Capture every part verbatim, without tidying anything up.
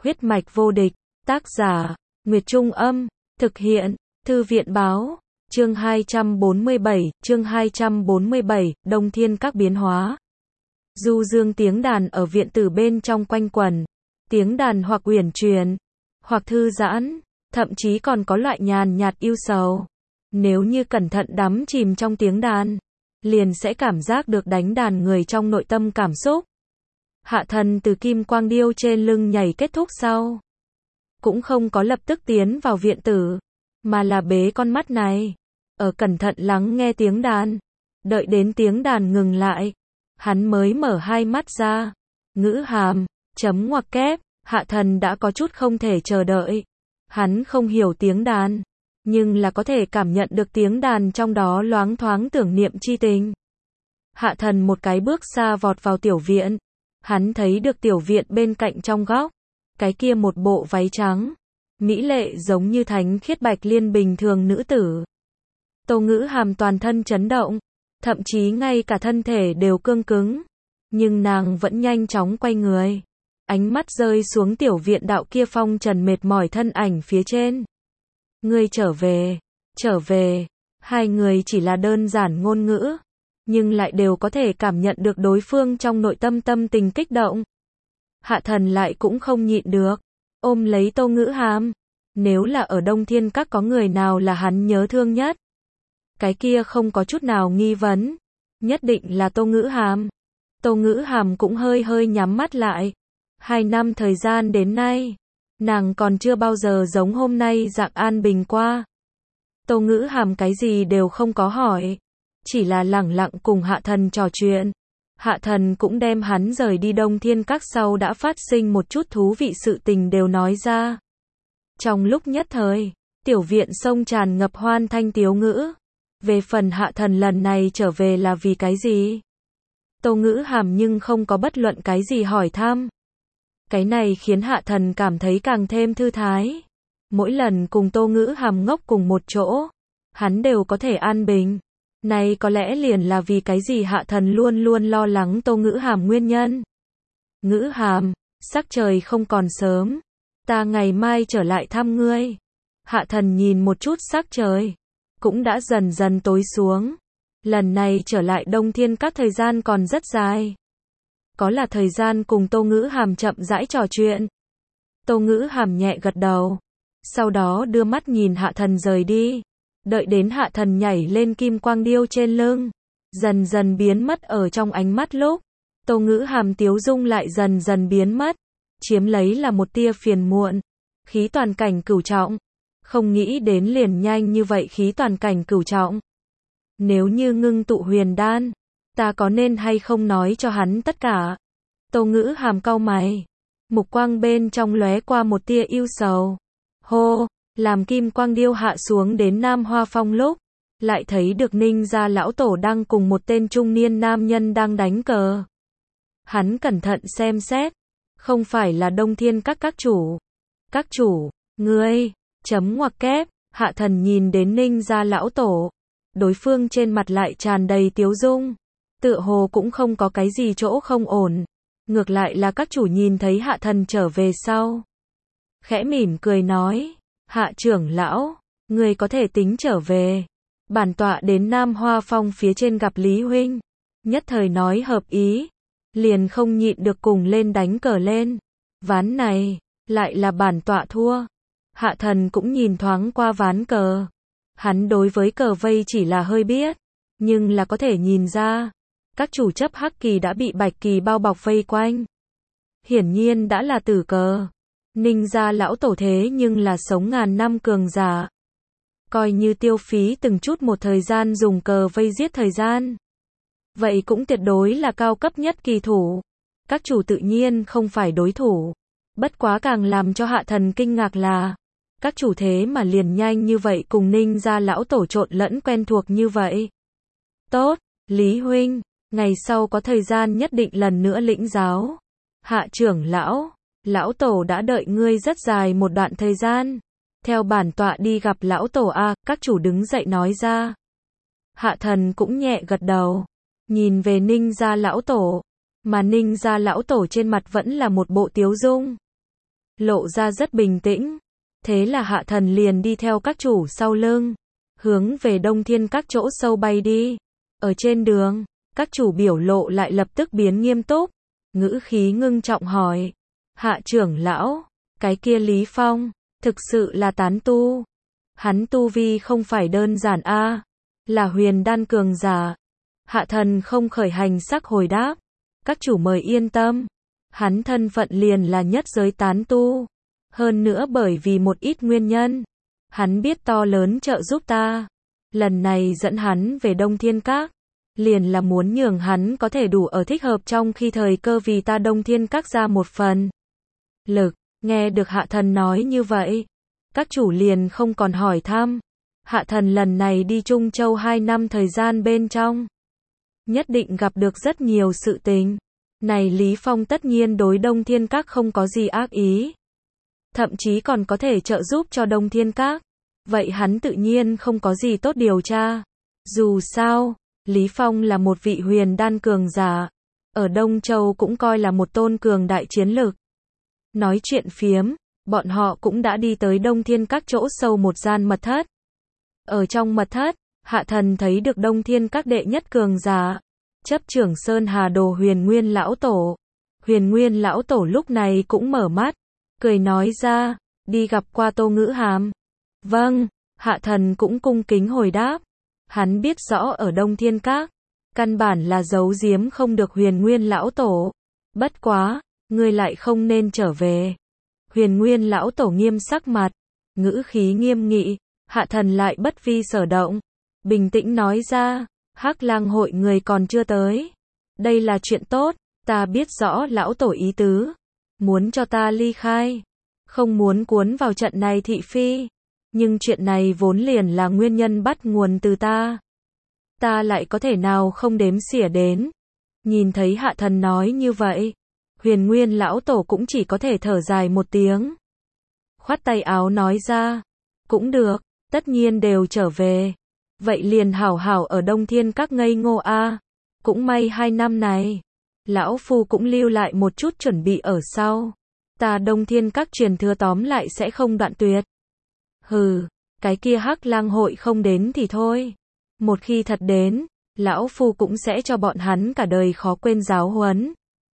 Huyết mạch vô địch, tác giả, Nguyệt Trung Âm, thực hiện, Thư viện Báo, chương hai trăm bốn mươi bảy, chương hai trăm bốn mươi bảy, Đông Thiên các biến hóa. Du dương tiếng đàn ở viện tử bên trong quanh quẩn, tiếng đàn hoặc uyển chuyển, hoặc thư giãn, thậm chí còn có loại nhàn nhạt ưu sầu. Nếu như cẩn thận đắm chìm trong tiếng đàn, liền sẽ cảm giác được đánh đàn người trong nội tâm cảm xúc. Hạ Thần từ kim quang điêu trên lưng nhảy kết thúc sau, cũng không có lập tức tiến vào viện tử, mà là bế con mắt này, ở cẩn thận lắng nghe tiếng đàn. Đợi đến tiếng đàn ngừng lại, hắn mới mở hai mắt ra. Ngữ hàm, chấm ngoặc kép, Hạ Thần đã có chút không thể chờ đợi. Hắn không hiểu tiếng đàn, nhưng là có thể cảm nhận được tiếng đàn trong đó loáng thoáng tưởng niệm chi tình. Hạ Thần một cái bước xa vọt vào tiểu viện. Hắn thấy được tiểu viện bên cạnh trong góc, cái kia một bộ váy trắng, mỹ lệ giống như thánh khiết bạch liên bình thường nữ tử. Tô Ngữ Hàm toàn thân chấn động, thậm chí ngay cả thân thể đều cương cứng, nhưng nàng vẫn nhanh chóng quay người, ánh mắt rơi xuống tiểu viện đạo kia phong trần mệt mỏi thân ảnh phía trên. Ngươi trở về, trở về, hai người chỉ là đơn giản ngôn ngữ, nhưng lại đều có thể cảm nhận được đối phương trong nội tâm tâm tình kích động. Hạ Thần lại cũng không nhịn được, ôm lấy Tô Ngữ Hàm. Nếu là ở Đông Thiên Các có người nào là hắn nhớ thương nhất, cái kia không có chút nào nghi vấn, nhất định là Tô Ngữ Hàm. Tô Ngữ Hàm cũng hơi hơi nhắm mắt lại. Hai năm thời gian đến nay, nàng còn chưa bao giờ giống hôm nay dạng an bình qua. Tô Ngữ Hàm cái gì đều không có hỏi, chỉ là lẳng lặng cùng Hạ Thần trò chuyện. Hạ Thần cũng đem hắn rời đi Đông Thiên Các sau đã phát sinh một chút thú vị sự tình đều nói ra. Trong lúc nhất thời, tiểu viện sông tràn ngập hoan thanh tiếu ngữ. Về phần Hạ Thần lần này trở về là vì cái gì? Tô Ngữ Hàm nhưng không có bất luận cái gì hỏi thăm. Cái này khiến Hạ Thần cảm thấy càng thêm thư thái. Mỗi lần cùng Tô Ngữ Hàm ngốc cùng một chỗ, hắn đều có thể an bình. Này có lẽ liền là vì cái gì Hạ Thần luôn luôn lo lắng Tô Ngữ Hàm nguyên nhân. Ngữ Hàm, sắc trời không còn sớm, ta ngày mai trở lại thăm ngươi. Hạ Thần nhìn một chút sắc trời, cũng đã dần dần tối xuống. Lần này trở lại Đông Thiên Các thời gian còn rất dài. Có là thời gian cùng Tô Ngữ Hàm chậm rãi trò chuyện. Tô Ngữ Hàm nhẹ gật đầu, sau đó đưa mắt nhìn Hạ Thần rời đi. Đợi đến Hạ Thần nhảy lên kim quang điêu trên lưng, dần dần biến mất ở trong ánh mắt lúc, Tô Ngữ Hàm tiếu dung lại dần dần biến mất, chiếm lấy là một tia phiền muộn, khí toàn cảnh cửu trọng. Không nghĩ đến liền nhanh như vậy khí toàn cảnh cửu trọng. Nếu như ngưng tụ huyền đan, ta có nên hay không nói cho hắn tất cả? Tô Ngữ Hàm cau mày, mục quang bên trong lóe qua một tia ưu sầu. Hô, làm kim quang điêu hạ xuống đến Nam Hoa Phong lúc, lại thấy được Ninh gia lão tổ đang cùng một tên trung niên nam nhân đang đánh cờ. Hắn cẩn thận xem xét, không phải là Đông Thiên Các các chủ. Các chủ, ngươi, chấm ngoặc kép, Hạ Thần nhìn đến Ninh gia lão tổ, đối phương trên mặt lại tràn đầy tiếu dung, tựa hồ cũng không có cái gì chỗ không ổn. Ngược lại là các chủ nhìn thấy Hạ Thần trở về sau, khẽ mỉm cười nói, Hạ trưởng lão, người có thể tính trở về. Bản tọa đến Nam Hoa Phong phía trên gặp Lý huynh, nhất thời nói hợp ý, liền không nhịn được cùng lên đánh cờ lên. Ván này, lại là bản tọa thua. Hạ Thần cũng nhìn thoáng qua ván cờ. Hắn đối với cờ vây chỉ là hơi biết, nhưng là có thể nhìn ra, các chủ chấp hắc kỳ đã bị bạch kỳ bao bọc vây quanh. Hiển nhiên đã là tử cờ. Ninh gia lão tổ thế nhưng là sống ngàn năm cường giả. Coi như tiêu phí từng chút một thời gian dùng cờ vây giết thời gian, vậy cũng tuyệt đối là cao cấp nhất kỳ thủ. Các chủ tự nhiên không phải đối thủ. Bất quá càng làm cho Hạ Thần kinh ngạc là, các chủ thế mà liền nhanh như vậy cùng Ninh gia lão tổ trộn lẫn quen thuộc như vậy. Tốt, Lý huynh, ngày sau có thời gian nhất định lần nữa lĩnh giáo. Hạ trưởng lão, lão tổ đã đợi ngươi rất dài một đoạn thời gian. Theo bản tọa đi gặp lão tổ a, các chủ đứng dậy nói ra. Hạ Thần cũng nhẹ gật đầu, nhìn về Ninh gia lão tổ, mà Ninh gia lão tổ trên mặt vẫn là một bộ tiếu dung. lộ ra rất bình tĩnh. Thế là Hạ Thần liền đi theo các chủ sau lưng, hướng về Đông Thiên Các chỗ sâu bay đi. Ở trên đường, các chủ biểu lộ lại lập tức biến nghiêm túc, ngữ khí ngưng trọng hỏi: Hạ trưởng lão, cái kia Lý Phong, thực sự là tán tu. Hắn tu vi không phải đơn giản a, là huyền đan cường giả. Hạ Thần không khởi hành sắc hồi đáp: các chủ mời yên tâm, hắn thân phận liền là nhất giới tán tu. Hơn nữa bởi vì một ít nguyên nhân, hắn biết to lớn trợ giúp ta. Lần này dẫn hắn về Đông Thiên Các, liền là muốn nhường hắn có thể đủ ở thích hợp trong khi thời cơ vì ta Đông Thiên Các ra một phần lực. Nghe được Hạ Thần nói như vậy, các chủ liền không còn hỏi thăm. Hạ Thần lần này đi Trung Châu hai năm thời gian bên trong, nhất định gặp được rất nhiều sự tình. Này Lý Phong tất nhiên đối Đông Thiên Các không có gì ác ý, thậm chí còn có thể trợ giúp cho Đông Thiên Các. Vậy hắn tự nhiên không có gì tốt điều tra. Dù sao, Lý Phong là một vị huyền đan cường giả, ở Đông Châu cũng coi là một tôn cường đại chiến lực. Nói chuyện phiếm, bọn họ cũng đã đi tới Đông Thiên Các chỗ sâu một gian mật thất. Ở trong mật thất, Hạ Thần thấy được Đông Thiên Các đệ nhất cường giả, chấp trưởng Sơn Hà Đồ Huyền Nguyên lão tổ. Huyền Nguyên lão tổ lúc này cũng mở mắt, cười nói ra: đi gặp qua Tô Ngữ Hàm. Vâng, Hạ Thần cũng cung kính hồi đáp. Hắn biết rõ ở Đông Thiên Các, căn bản là giấu giếm không được Huyền Nguyên lão tổ. Bất quá, ngươi lại không nên trở về. Huyền Nguyên lão tổ nghiêm sắc mặt, ngữ khí nghiêm nghị. Hạ Thần lại bất vi sở động, bình tĩnh nói ra: Hắc Lang hội người còn chưa tới. Đây là chuyện tốt, ta biết rõ lão tổ ý tứ, muốn cho ta ly khai, không muốn cuốn vào trận này thị phi. Nhưng chuyện này vốn liền là nguyên nhân bắt nguồn từ ta. Ta lại có thể nào không đếm xỉa đến. Nhìn thấy Hạ Thần nói như vậy, Huyền Nguyên lão tổ cũng chỉ có thể thở dài một tiếng, khoát tay áo nói ra: cũng được, tất nhiên đều trở về, vậy liền hảo hảo ở Đông Thiên Các ngây ngô a. Cũng may hai năm này, lão phu cũng lưu lại một chút chuẩn bị ở sau. Ta Đông Thiên Các truyền thừa tóm lại sẽ không đoạn tuyệt. Hừ, cái kia Hắc Lang hội không đến thì thôi. Một khi thật đến, lão phu cũng sẽ cho bọn hắn cả đời khó quên giáo huấn.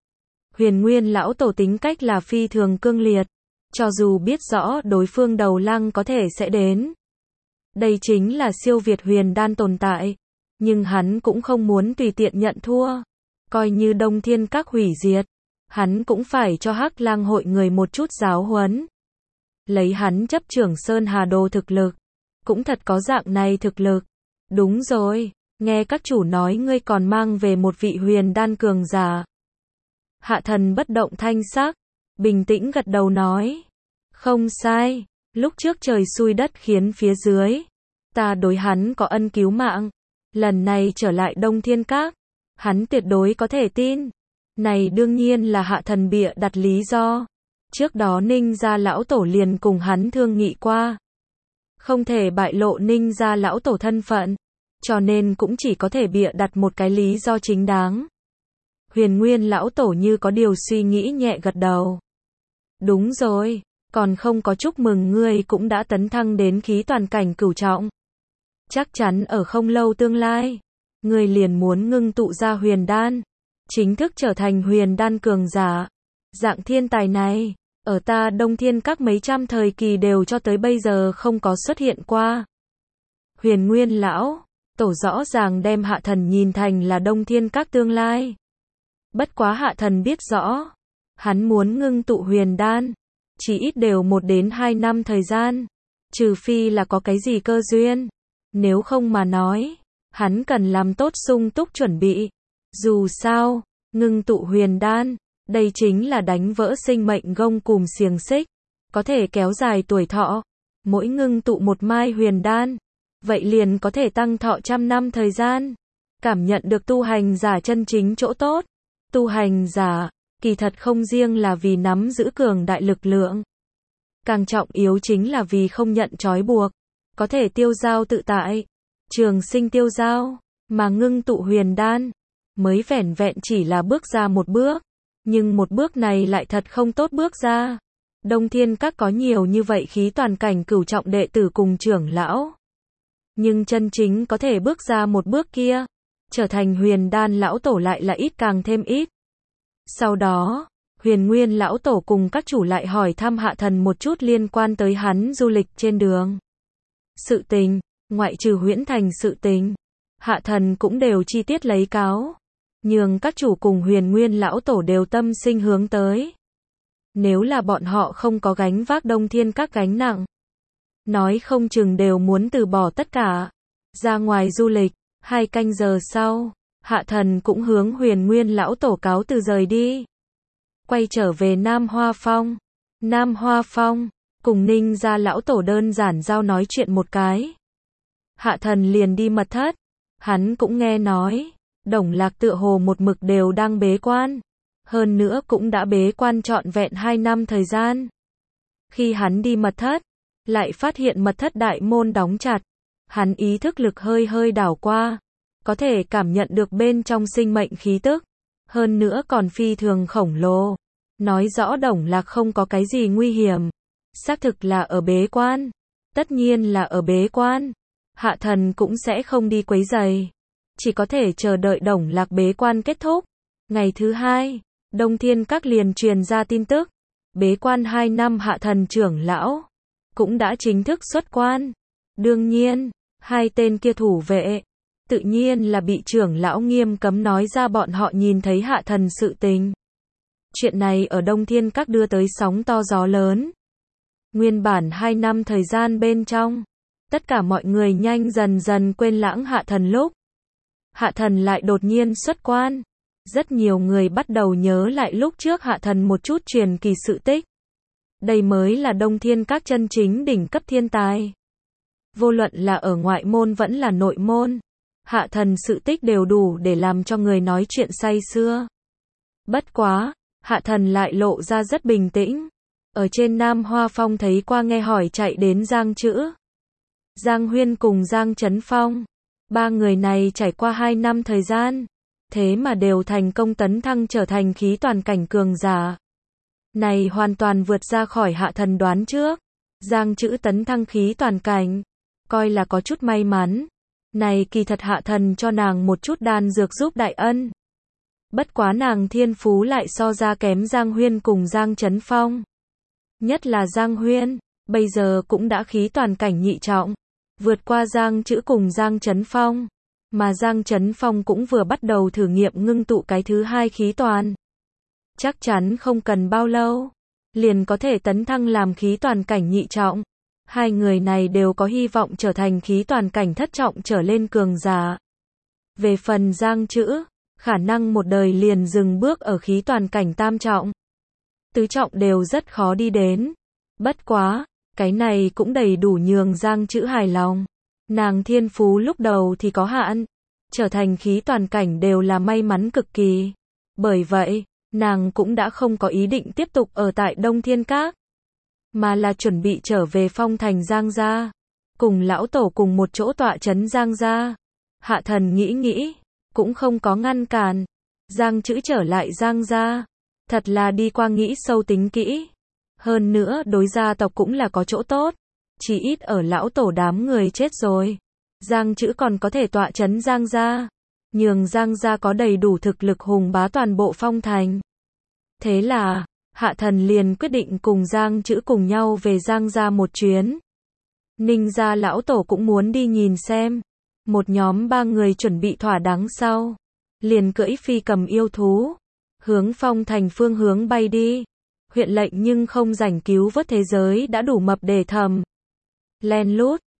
Huyền Nguyên lão tổ tính cách là phi thường cương liệt, cho dù biết rõ đối phương đầu lăng có thể sẽ đến. Đây chính là siêu việt huyền đan tồn tại, nhưng hắn cũng không muốn tùy tiện nhận thua. Coi như Đông Thiên Các hủy diệt, hắn cũng phải cho Hắc Lang hội người một chút giáo huấn. Lấy hắn chấp trưởng Sơn Hà Đồ thực lực, cũng thật có dạng này thực lực. Đúng rồi, nghe các chủ nói ngươi còn mang về một vị huyền đan cường giả. Hạ Thần bất động thanh sắc, bình tĩnh gật đầu nói: không sai, lúc trước trời xui đất khiến phía dưới, ta đối hắn có ân cứu mạng. Lần này trở lại Đông Thiên Các, hắn tuyệt đối có thể tin. Này đương nhiên là Hạ Thần bịa đặt lý do. Trước đó Ninh gia lão tổ liền cùng hắn thương nghị qua, không thể bại lộ Ninh gia lão tổ thân phận, cho nên cũng chỉ có thể bịa đặt một cái lý do chính đáng. Huyền Nguyên lão tổ như có điều suy nghĩ nhẹ gật đầu. Đúng rồi, còn không có chúc mừng ngươi cũng đã tấn thăng đến khí toàn cảnh cửu trọng. Chắc chắn ở không lâu tương lai, ngươi liền muốn ngưng tụ ra huyền đan, chính thức trở thành huyền đan cường giả. Dạng thiên tài này, ở ta Đông Thiên Các mấy trăm thời kỳ đều cho tới bây giờ không có xuất hiện qua. Huyền Nguyên lão tổ rõ ràng đem Hạ Thần nhìn thành là Đông Thiên Các tương lai. Bất quá Hạ Thần biết rõ, hắn muốn ngưng tụ huyền đan, chỉ ít đều một đến hai năm thời gian, trừ phi là có cái gì cơ duyên. Nếu không mà nói, hắn cần làm tốt sung túc chuẩn bị. Dù sao, ngưng tụ huyền đan, đây chính là đánh vỡ sinh mệnh gông cùm xiềng xích, có thể kéo dài tuổi thọ. Mỗi ngưng tụ một mai huyền đan, vậy liền có thể tăng thọ trăm năm thời gian. Cảm nhận được tu hành giả chân chính chỗ tốt. Tu hành giả, kỳ thật không riêng là vì nắm giữ cường đại lực lượng. Càng trọng yếu chính là vì không nhận trói buộc, có thể tiêu dao tự tại, trường sinh tiêu dao, mà ngưng tụ huyền đan, mới vẻn vẹn chỉ là bước ra một bước. Nhưng một bước này lại thật không tốt bước ra. Đông Thiên Các có nhiều như vậy khí toàn cảnh cửu trọng đệ tử cùng trưởng lão. Nhưng chân chính có thể bước ra một bước kia, trở thành huyền đan lão tổ lại là ít càng thêm ít. Sau đó, huyền nguyên lão tổ cùng các chủ lại hỏi thăm Hạ Thần một chút liên quan tới hắn du lịch trên đường. Sự tình, ngoại trừ Huyễn Thành sự tình, Hạ Thần cũng đều chi tiết lấy cáo. Nhường các chủ cùng huyền nguyên lão tổ đều tâm sinh hướng tới. Nếu là bọn họ không có gánh vác Đông Thiên Các gánh nặng, nói không chừng đều muốn từ bỏ tất cả, ra ngoài du lịch. Hai canh giờ sau, Hạ Thần cũng hướng huyền nguyên lão tổ cáo từ rời đi. Quay trở về Nam Hoa Phong. Nam Hoa Phong, cùng Ninh gia lão tổ đơn giản giao nói chuyện một cái. Hạ Thần liền đi mật thất. Hắn cũng nghe nói, Đồng Lạc tựa hồ một mực đều đang bế quan. Hơn nữa cũng đã bế quan trọn vẹn hai năm thời gian. Khi hắn đi mật thất, lại phát hiện mật thất đại môn đóng chặt. Hắn ý thức lực hơi hơi đảo qua, có thể cảm nhận được bên trong sinh mệnh khí tức. Hơn nữa còn phi thường khổng lồ. Nói rõ Đồng Lạc không có cái gì nguy hiểm. Xác thực là ở bế quan. Tất nhiên là ở bế quan. Hạ Thần cũng sẽ không đi quấy rầy. Chỉ có thể chờ đợi Đồng Lạc bế quan kết thúc. Ngày thứ hai, Đông Thiên Các liền truyền ra tin tức. Bế quan hai năm Hạ Thần trưởng lão cũng đã chính thức xuất quan. Đương nhiên, hai tên kia thủ vệ, tự nhiên là bị trưởng lão nghiêm cấm nói ra bọn họ nhìn thấy Hạ Thần sự tình. Chuyện này ở Đông Thiên Các đưa tới sóng to gió lớn. Nguyên bản hai năm thời gian bên trong, tất cả mọi người nhanh dần dần quên lãng Hạ Thần lúc. Hạ Thần lại đột nhiên xuất quan. Rất nhiều người bắt đầu nhớ lại lúc trước Hạ Thần một chút truyền kỳ sự tích. Đây mới là Đông Thiên Các chân chính đỉnh cấp thiên tài. Vô luận là ở ngoại môn vẫn là nội môn, Hạ Thần sự tích đều đủ để làm cho người nói chuyện say sưa. Bất quá, Hạ Thần lại lộ ra rất bình tĩnh. Ở trên Nam Hoa Phong thấy qua nghe hỏi chạy đến Giang Chữ, Giang Huyên cùng Giang Chấn Phong. Ba người này trải qua hai năm thời gian, thế mà đều thành công tấn thăng trở thành khí toàn cảnh cường giả. Này hoàn toàn vượt ra khỏi Hạ Thần đoán trước. Giang Chữ tấn thăng khí toàn cảnh, coi là có chút may mắn. Này kỳ thật Hạ Thần cho nàng một chút đan dược giúp đại ân. Bất quá nàng thiên phú lại so ra kém Giang Huyên cùng Giang Chấn Phong. Nhất là Giang Huyên, bây giờ cũng đã khí toàn cảnh nhị trọng, vượt qua Giang Chữ cùng Giang Chấn Phong. Mà Giang Chấn Phong cũng vừa bắt đầu thử nghiệm ngưng tụ cái thứ hai khí toàn. Chắc chắn không cần bao lâu, liền có thể tấn thăng làm khí toàn cảnh nhị trọng. Hai người này đều có hy vọng trở thành khí toàn cảnh thất trọng trở lên cường giả. Về phần Giang Chữ, khả năng một đời liền dừng bước ở khí toàn cảnh tam trọng. Tứ trọng đều rất khó đi đến. Bất quá, cái này cũng đầy đủ nhường Giang Chữ hài lòng. Nàng thiên phú lúc đầu thì có hạn, trở thành khí toàn cảnh đều là may mắn cực kỳ. Bởi vậy, nàng cũng đã không có ý định tiếp tục ở tại Đông Thiên Các, mà là chuẩn bị trở về Phong Thành Giang gia, cùng lão tổ cùng một chỗ tọa trấn Giang gia. Hạ Thần nghĩ nghĩ, cũng không có ngăn cản. Giang Chữ trở lại Giang gia, thật là đi qua nghĩ sâu tính kỹ. Hơn nữa đối gia tộc cũng là có chỗ tốt. Chỉ ít ở lão tổ đám người chết rồi, Giang Chữ còn có thể tọa trấn Giang gia, nhường Giang gia có đầy đủ thực lực hùng bá toàn bộ Phong Thành. Thế là, Hạ Thần liền quyết định cùng Giang Chữ cùng nhau về Giang gia một chuyến. Ninh gia lão tổ cũng muốn đi nhìn xem. Một nhóm ba người chuẩn bị thỏa đáng sau, liền cưỡi phi cầm yêu thú, hướng Phong Thành phương hướng bay đi. Huyện lệnh nhưng không rảnh cứu vớt thế giới đã đủ mập để thầm. Len lút,